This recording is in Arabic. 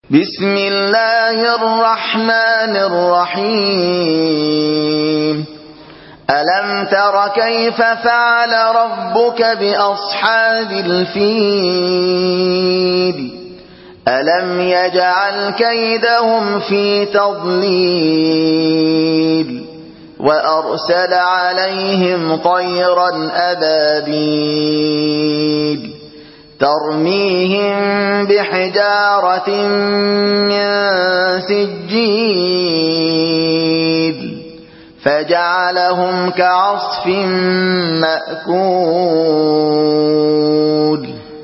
بسم الله الرحمن الرحيم ألم تر كيف فعل ربك بأصحاب الفيل ألم يجعل كيدهم في تضليل وأرسل عليهم طيرا أبابيل ترميهم بحجارة من سجيل فجعلهم كعصف مأكول